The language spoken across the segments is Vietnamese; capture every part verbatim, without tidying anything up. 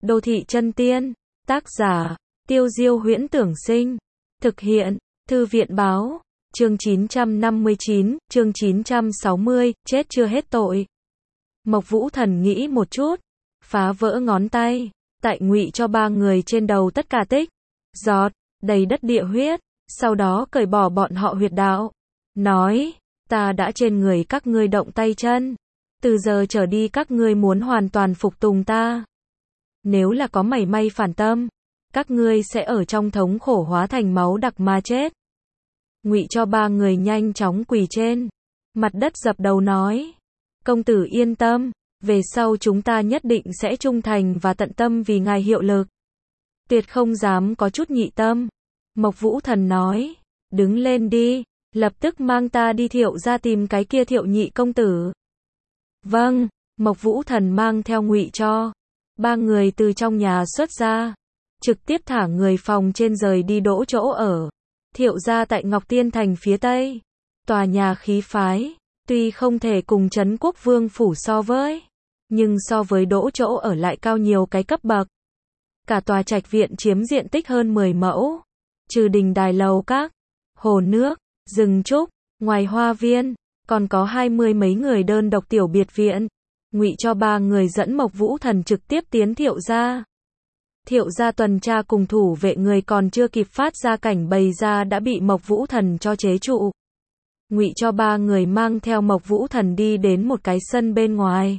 Đô thị chân tiên, tác giả, Tiêu Diêu Huyễn Tưởng Sinh, thực hiện, Thư viện Báo, chương chín trăm năm mươi chín, chương chín trăm sáu mươi, chết chưa hết tội. Mộc Vũ Thần nghĩ một chút, phá vỡ ngón tay, tại ngụy cho ba người trên đầu tất cả tích, giọt, đầy đất địa huyết, sau đó cởi bỏ bọn họ huyệt đạo, nói, ta đã trên người các ngươi động tay chân, từ giờ trở đi các ngươi muốn hoàn toàn phục tùng ta. Nếu là có mảy may phản tâm, các ngươi sẽ ở trong thống khổ hóa thành máu đặc mà chết. Ngụy cho ba người nhanh chóng quỳ trên mặt đất dập đầu nói, công tử yên tâm, về sau chúng ta nhất định sẽ trung thành và tận tâm vì ngài hiệu lực. Tuyệt không dám có chút nhị tâm. Mộc Vũ Thần nói, đứng lên đi, lập tức mang ta đi Thiệu gia tìm cái kia Thiệu nhị công tử. Vâng, Mộc Vũ Thần mang theo ngụy cho ba người từ trong nhà xuất ra, trực tiếp thả người phòng trên rời đi đỗ chỗ ở. Thiệu gia tại Ngọc Tiên Thành phía Tây, tòa nhà khí phái, tuy không thể cùng Trấn Quốc Vương phủ so với, nhưng so với đỗ chỗ ở lại cao nhiều cái cấp bậc. Cả tòa trạch viện chiếm diện tích hơn mười mẫu, trừ đình đài lầu các, hồ nước, rừng trúc, ngoài hoa viên, còn có hai mươi mấy người đơn độc tiểu biệt viện. Ngụy cho ba người dẫn Mộc Vũ Thần trực tiếp tiến Thiệu gia. Thiệu gia tuần tra cùng thủ vệ người còn chưa kịp phát ra cảnh bày ra đã bị Mộc Vũ Thần cho chế trụ. Ngụy cho ba người mang theo Mộc Vũ Thần đi đến một cái sân bên ngoài.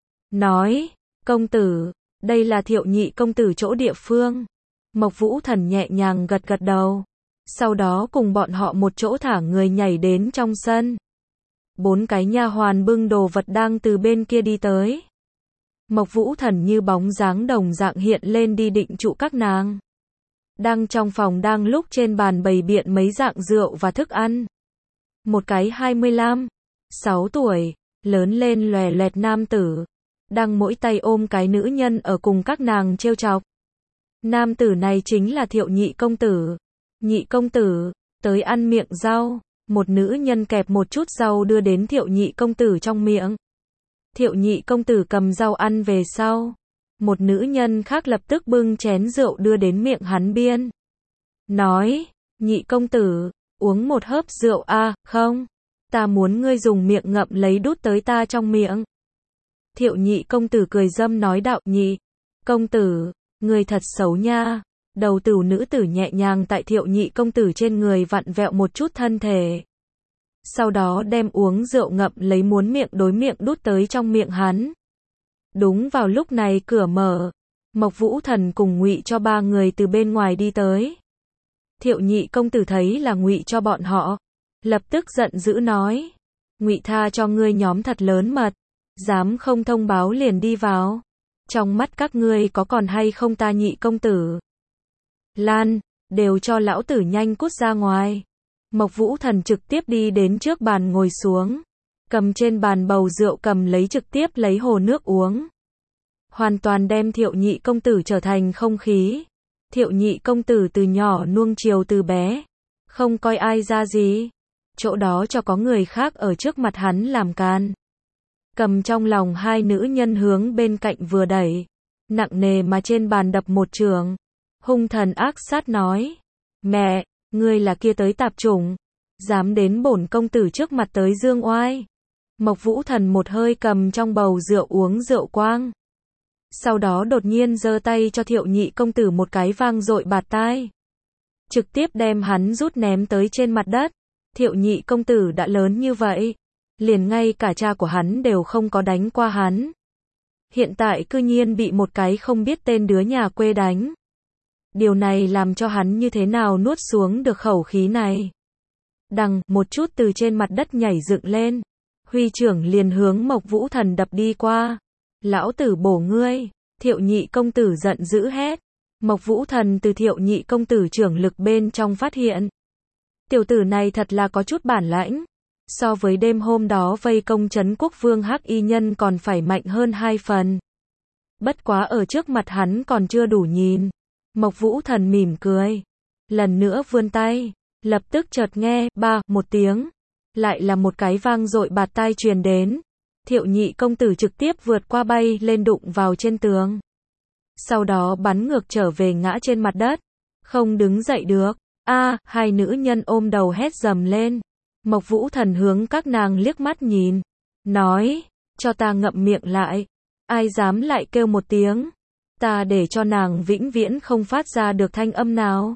Nói, công tử, đây là Thiệu nhị công tử chỗ địa phương. Mộc Vũ Thần nhẹ nhàng gật gật đầu. Sau đó cùng bọn họ một chỗ thả người nhảy đến trong sân. Bốn cái nha hoàn bưng đồ vật đang từ bên kia đi tới. Mộc Vũ Thần như bóng dáng đồng dạng hiện lên đi định trụ các nàng. Đang trong phòng đang lúc trên bàn bày biện mấy dạng rượu và thức ăn. Một cái hai mươi lăm, sáu tuổi, lớn lên lòe loẹt nam tử, đang mỗi tay ôm cái nữ nhân ở cùng các nàng trêu chọc. Nam tử này chính là Thiệu nhị công tử. Nhị công tử, tới ăn miệng rau. Một nữ nhân kẹp một chút rau đưa đến Thiệu nhị công tử trong miệng. Thiệu nhị công tử cầm rau ăn về sau. Một nữ nhân khác lập tức bưng chén rượu đưa đến miệng hắn biên. Nói, nhị công tử, uống một hớp rượu a à, không, ta muốn ngươi dùng miệng ngậm lấy đút tới ta trong miệng. Thiệu nhị công tử cười dâm nói đạo nhị công tử, ngươi thật xấu nha. Đầu tửu nữ tử nhẹ nhàng tại Thiệu nhị công tử trên người vặn vẹo một chút thân thể. Sau đó đem uống rượu ngậm lấy muốn miệng đối miệng đút tới trong miệng hắn. Đúng vào lúc này cửa mở. Mộc Vũ Thần cùng ngụy cho ba người từ bên ngoài đi tới. Thiệu nhị công tử thấy là ngụy cho bọn họ, lập tức giận dữ nói, ngụy tha cho ngươi nhóm thật lớn mật, dám không thông báo liền đi vào. Trong mắt các ngươi có còn hay không ta nhị công tử? Lan, đều cho lão tử nhanh cút ra ngoài. Mộc Vũ Thần trực tiếp đi đến trước bàn ngồi xuống, cầm trên bàn bầu rượu cầm lấy trực tiếp lấy hồ nước uống. Hoàn toàn đem Thiệu nhị công tử trở thành không khí. Thiệu nhị công tử từ nhỏ nuông chiều từ bé, không coi ai ra gì. Chỗ đó cho có người khác ở trước mặt hắn làm can. Cầm trong lòng hai nữ nhân hướng bên cạnh vừa đẩy, nặng nề mà trên bàn đập một trường. Hung thần ác sát nói, mẹ, ngươi là kia tới tạp chủng, dám đến bổn công tử trước mặt tới dương oai. Mộc Vũ Thần một hơi cầm trong bầu rượu uống rượu quang. Sau đó đột nhiên giơ tay cho Thiệu nhị công tử một cái vang dội bạt tai. Trực tiếp đem hắn rút ném tới trên mặt đất. Thiệu nhị công tử đã lớn như vậy, liền ngay cả cha của hắn đều không có đánh qua hắn. Hiện tại cư nhiên bị một cái không biết tên đứa nhà quê đánh. Điều này làm cho hắn như thế nào nuốt xuống được khẩu khí này. Đằng, một chút từ trên mặt đất nhảy dựng lên. Huy trưởng liền hướng Mộc Vũ Thần đập đi qua. Lão tử bổ ngươi. Thiệu nhị công tử giận dữ hét. Mộc Vũ Thần từ Thiệu nhị công tử trưởng lực bên trong phát hiện. Tiểu tử này thật là có chút bản lãnh. So với đêm hôm đó vây công Trấn Quốc Vương hắc y nhân còn phải mạnh hơn hai phần. Bất quá ở trước mặt hắn còn chưa đủ nhìn. Mộc Vũ Thần mỉm cười, lần nữa vươn tay, lập tức chợt nghe, ba, một tiếng, lại là một cái vang dội bạt tai truyền đến. Thiệu nhị công tử trực tiếp vượt qua bay lên đụng vào trên tường. sau đó bắn ngược trở về ngã trên mặt đất, không đứng dậy được. A, hai nữ nhân ôm đầu hét dầm lên. Mộc Vũ Thần hướng các nàng liếc mắt nhìn, nói, cho ta ngậm miệng lại, ai dám lại kêu một tiếng, ta để cho nàng vĩnh viễn không phát ra được thanh âm nào.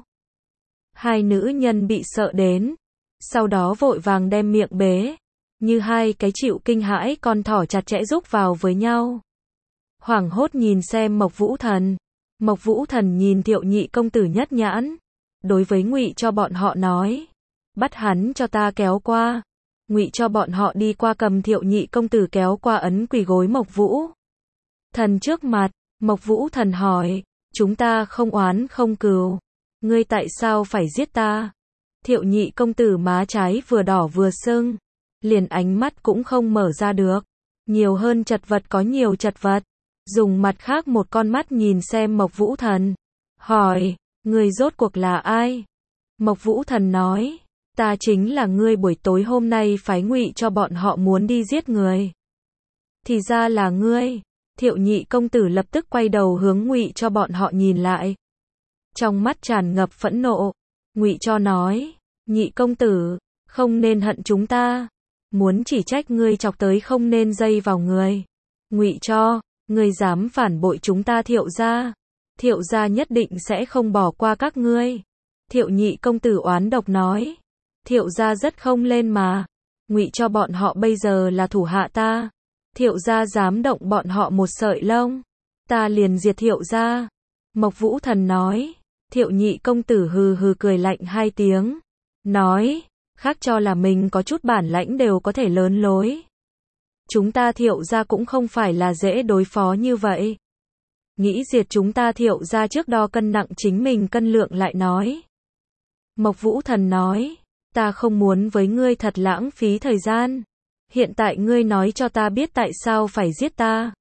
Hai nữ nhân bị sợ đến, sau đó vội vàng đem miệng bế, như hai cái chịu kinh hãi con thỏ chặt chẽ rúc vào với nhau. Hoảng hốt nhìn xem Mộc Vũ Thần. Mộc Vũ Thần nhìn Thiệu Nhị công tử nhất nhãn, đối với Ngụy cho bọn họ nói, bắt hắn cho ta kéo qua. Ngụy cho bọn họ đi qua cầm Thiệu Nhị công tử kéo qua ấn quỳ gối Mộc Vũ Thần trước mặt. Mộc Vũ Thần hỏi, chúng ta không oán không cừu, ngươi tại sao phải giết ta? Thiệu Nhị công tử má trái vừa đỏ vừa sưng, liền ánh mắt cũng không mở ra được, nhiều hơn chật vật có nhiều chật vật, dùng mặt khác một con mắt nhìn xem Mộc Vũ Thần, hỏi, ngươi rốt cuộc là ai? Mộc Vũ Thần nói, ta chính là ngươi buổi tối hôm nay phái Ngụy cho bọn họ muốn đi giết người. Thì ra là ngươi. Thiệu Nhị công tử lập tức quay đầu hướng Ngụy cho bọn họ nhìn lại, trong mắt tràn ngập phẫn nộ. Ngụy cho nói, Nhị công tử, không nên hận chúng ta, muốn chỉ trách ngươi chọc tới không nên dây vào người. Ngụy cho, ngươi dám phản bội chúng ta Thiệu gia, Thiệu gia nhất định sẽ không bỏ qua các ngươi. Thiệu Nhị công tử oán độc nói, Thiệu gia rất không lên mà, Ngụy cho bọn họ bây giờ là thủ hạ ta, Thiệu gia dám động bọn họ một sợi lông, ta liền diệt Thiệu gia. Mộc Vũ Thần nói. Thiệu Nhị công tử hừ hừ cười lạnh hai tiếng, nói, khác cho là mình có chút bản lãnh đều có thể lớn lối. Chúng ta Thiệu gia cũng không phải là dễ đối phó như vậy. Nghĩ diệt chúng ta Thiệu gia trước đo cân nặng chính mình cân lượng lại nói. Mộc Vũ Thần nói, ta không muốn với ngươi thật lãng phí thời gian. Hiện tại ngươi nói cho ta biết tại sao phải giết ta.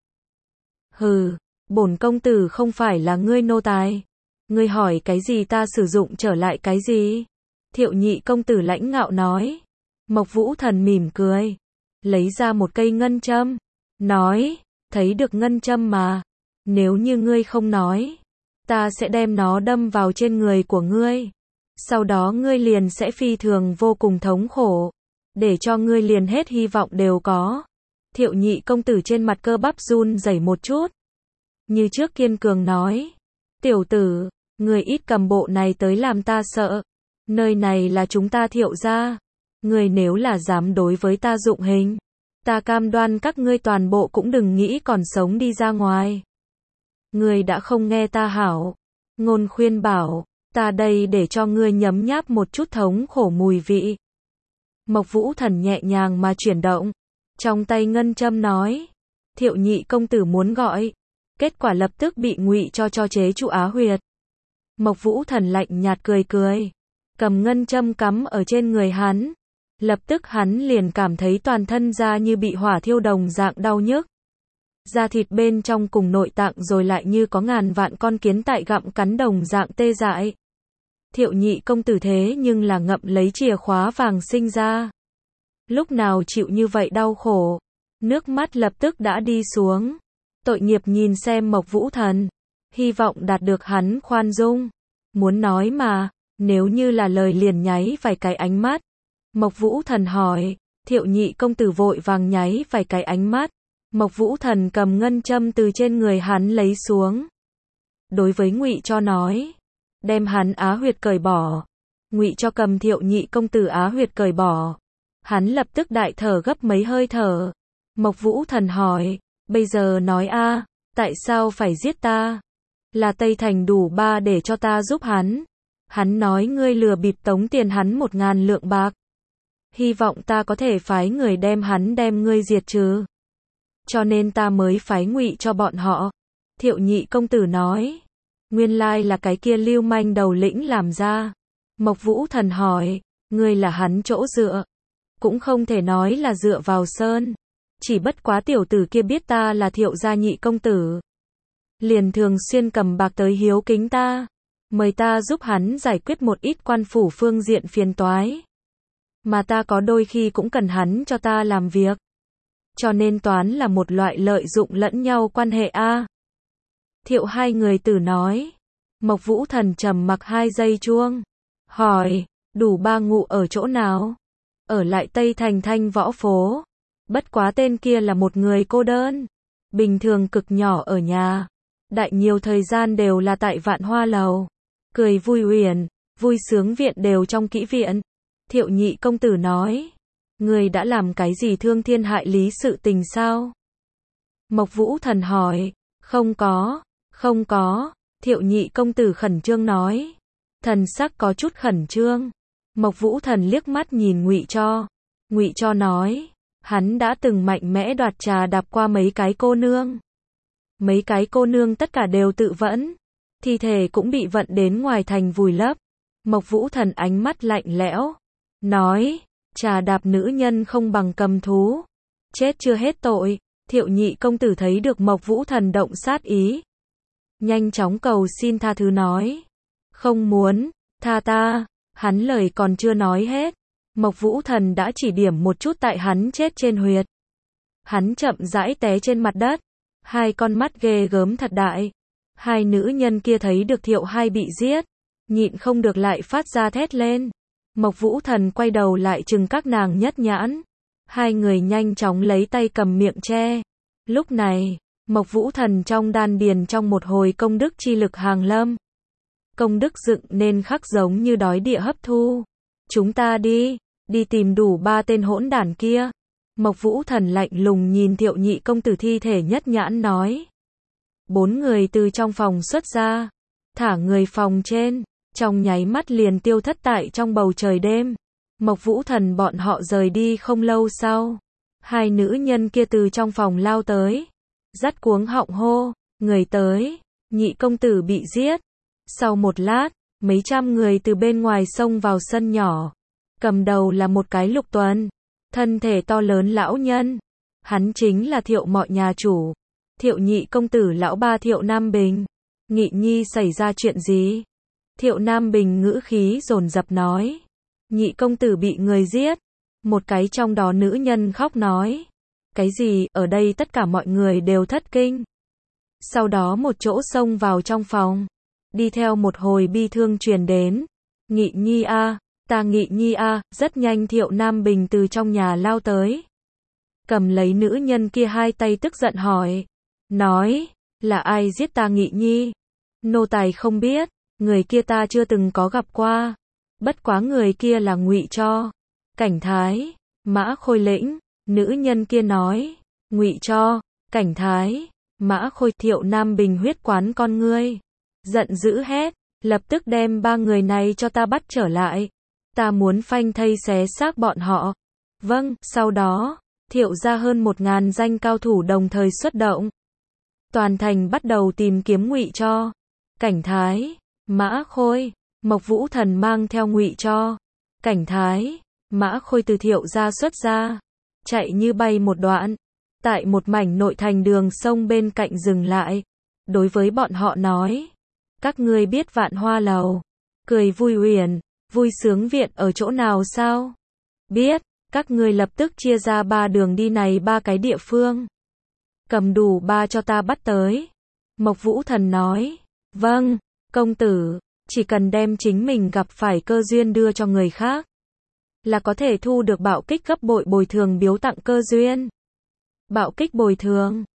Hừ, bổn công tử không phải là ngươi nô tài. Ngươi hỏi cái gì ta sử dụng trở lại cái gì? Thiệu Nhị công tử lãnh ngạo nói. Mộc Vũ Thần mỉm cười, lấy ra một cây ngân châm, nói, thấy được ngân châm mà, nếu như ngươi không nói, ta sẽ đem nó đâm vào trên người của ngươi, sau đó ngươi liền sẽ phi thường vô cùng thống khổ, để cho ngươi liền hết hy vọng đều có. Thiệu Nhị công tử trên mặt cơ bắp run rẩy một chút, như trước kiên cường nói, tiểu tử, ngươi ít cầm bộ này tới làm ta sợ, nơi này là chúng ta Thiệu gia, ngươi nếu là dám đối với ta dụng hình, ta cam đoan các ngươi toàn bộ cũng đừng nghĩ còn sống đi ra ngoài. Ngươi đã không nghe ta hảo ngôn khuyên bảo, ta đây để cho ngươi nhấm nháp một chút thống khổ mùi vị. Mộc Vũ Thần nhẹ nhàng mà chuyển động, trong tay ngân châm nói, Thiệu Nhị công tử muốn gọi, kết quả lập tức bị Ngụy cho cho chế trụ á huyệt. Mộc Vũ Thần lạnh nhạt cười cười, cầm ngân châm cắm ở trên người hắn, lập tức hắn liền cảm thấy toàn thân da như bị hỏa thiêu đồng dạng đau nhức. Da thịt bên trong cùng nội tạng rồi lại như có ngàn vạn con kiến tại gặm cắn đồng dạng tê dại. Thiệu Nhị công tử thế nhưng là ngậm lấy chìa khóa vàng sinh ra. Lúc nào chịu như vậy đau khổ, nước mắt lập tức đã đi xuống. Tội nghiệp nhìn xem Mộc Vũ Thần, hy vọng đạt được hắn khoan dung. Muốn nói mà, nếu như là lời liền nháy vài cái ánh mắt. Mộc Vũ Thần hỏi, Thiệu Nhị công tử vội vàng nháy vài cái ánh mắt. Mộc Vũ Thần cầm ngân châm từ trên người hắn lấy xuống. Đối với Ngụy cho nói, đem hắn á huyệt cởi bỏ. Ngụy cho cầm Thiệu Nhị công tử á huyệt cởi bỏ. Hắn lập tức đại thở gấp mấy hơi thở. Mộc Vũ Thần hỏi, bây giờ nói a, tại sao phải giết ta? Là Tây Thành đủ ba để cho ta giúp hắn. Hắn nói ngươi lừa bịp tống tiền hắn một ngàn lượng bạc. Hy vọng ta có thể phái người đem hắn đem ngươi diệt trừ. Cho nên ta mới phái Ngụy cho bọn họ. Thiệu Nhị công tử nói, nguyên lai là cái kia lưu manh đầu lĩnh làm ra. Mộc Vũ Thần hỏi, ngươi là hắn chỗ dựa. Cũng không thể nói là dựa vào sơn. Chỉ bất quá tiểu tử kia biết ta là Thiệu gia Nhị công tử, liền thường xuyên cầm bạc tới hiếu kính ta, mời ta giúp hắn giải quyết một ít quan phủ phương diện phiền toái. Mà ta có đôi khi cũng cần hắn cho ta làm việc. Cho nên toán là một loại lợi dụng lẫn nhau quan hệ a. Thiệu hai người tử nói. Mộc Vũ Thần trầm mặc hai giây chuông. Hỏi, đủ ba ngụ ở chỗ nào? Ở lại Tây Thành Thanh Võ Phố. Bất quá tên kia là một người cô đơn. Bình thường cực nhỏ ở nhà. Đại nhiều thời gian đều là tại Vạn Hoa Lầu. Cười vui uyển, vui sướng viện đều trong kỹ viện. Thiệu nhị công tử nói. Người đã làm cái gì thương thiên hại lý sự tình sao? Mộc Vũ Thần hỏi. Không có, không có. Thiệu nhị công tử khẩn trương nói. Thần sắc có chút khẩn trương. Mộc Vũ Thần liếc mắt nhìn Ngụy Cho. Ngụy Cho nói. Hắn đã từng mạnh mẽ đoạt trà đạp qua mấy cái cô nương. Mấy cái cô nương tất cả đều tự vẫn. Thi thể cũng bị vận đến ngoài thành vùi lấp. Mộc Vũ Thần ánh mắt lạnh lẽo. Nói. Trà đạp nữ nhân không bằng cầm thú. Chết chưa hết tội. Thiệu nhị công tử thấy được Mộc Vũ Thần động sát ý. Nhanh chóng cầu xin tha thứ nói. Không muốn, tha ta. Hắn lời còn chưa nói hết. Mộc Vũ Thần đã chỉ điểm một chút tại hắn chết trên huyệt. Hắn chậm rãi té trên mặt đất. Hai con mắt ghê gớm thật đại. Hai nữ nhân kia thấy được Thiệu hai bị giết. Nhịn không được lại phát ra thét lên. Mộc Vũ Thần quay đầu lại trừng các nàng nhất nhãn. Hai người nhanh chóng lấy tay cầm miệng che. Lúc này, Mộc Vũ Thần trong đan điền trong một hồi công đức chi lực hàng lâm. Công đức dựng nên khắc giống như đói địa hấp thu. Chúng ta đi, đi tìm đủ ba tên hỗn đản kia. Mộc Vũ Thần lạnh lùng nhìn Thiệu nhị công tử thi thể nhất nhãn nói. Bốn người từ trong phòng xuất ra. Thả người phòng trên. Trong nháy mắt liền tiêu thất tại trong bầu trời đêm. Mộc Vũ Thần bọn họ rời đi không lâu sau. Hai nữ nhân kia từ trong phòng lao tới. Dắt cuống họng hô. Người tới. Nhị công tử bị giết. Sau một lát, mấy trăm người từ bên ngoài xông vào sân nhỏ. Cầm đầu là một cái Lục Tuần. Thân thể to lớn lão nhân. Hắn chính là Thiệu mọi nhà chủ. Thiệu nhị công tử lão ba Thiệu Nam Bình. Nghị nhi xảy ra chuyện gì? Thiệu Nam Bình ngữ khí dồn dập nói. Nhị công tử bị người giết. Một cái trong đó nữ nhân khóc nói. Cái gì, ở đây tất cả mọi người đều thất kinh. Sau đó một chỗ xông vào trong phòng. Đi theo một hồi bi thương truyền đến. Nghị nhi a, à, ta Nghị nhi a, à, rất nhanh Thiệu Nam Bình từ trong nhà lao tới. Cầm lấy nữ nhân kia hai tay tức giận hỏi. Nói, là ai giết ta Nghị nhi? Nô tài không biết, người kia ta chưa từng có gặp qua. Bất quá người kia là Ngụy Cho. Cảnh Thái, Mã Khôi lĩnh, nữ nhân kia nói. Ngụy Cho, Cảnh Thái, Mã Khôi. Thiệu Nam Bình huyết quán con ngươi. Giận dữ hét, lập tức đem ba người này cho ta bắt trở lại. Ta muốn phanh thây xé xác bọn họ. Vâng, sau đó, Thiệu ra hơn một ngàn danh cao thủ đồng thời xuất động. Toàn thành bắt đầu tìm kiếm Ngụy Cho, Cảnh Thái, Mã Khôi. Mộc Vũ Thần mang theo Ngụy Cho, Cảnh Thái, Mã Khôi từ Thiệu ra xuất ra. Chạy như bay một đoạn. Tại một mảnh nội thành đường sông bên cạnh dừng lại. Đối với bọn họ nói. Các ngươi biết Vạn Hoa Lầu, Cười vui uyển, vui sướng viện ở chỗ nào sao? Biết, các ngươi lập tức chia ra ba đường đi này ba cái địa phương. Cầm đủ ba cho ta bắt tới. Mộc Vũ Thần nói. Vâng, công tử, chỉ cần đem chính mình gặp phải cơ duyên đưa cho người khác. Là có thể thu được bạo kích gấp bội bồi thường biếu tặng cơ duyên. Bạo kích bồi thường.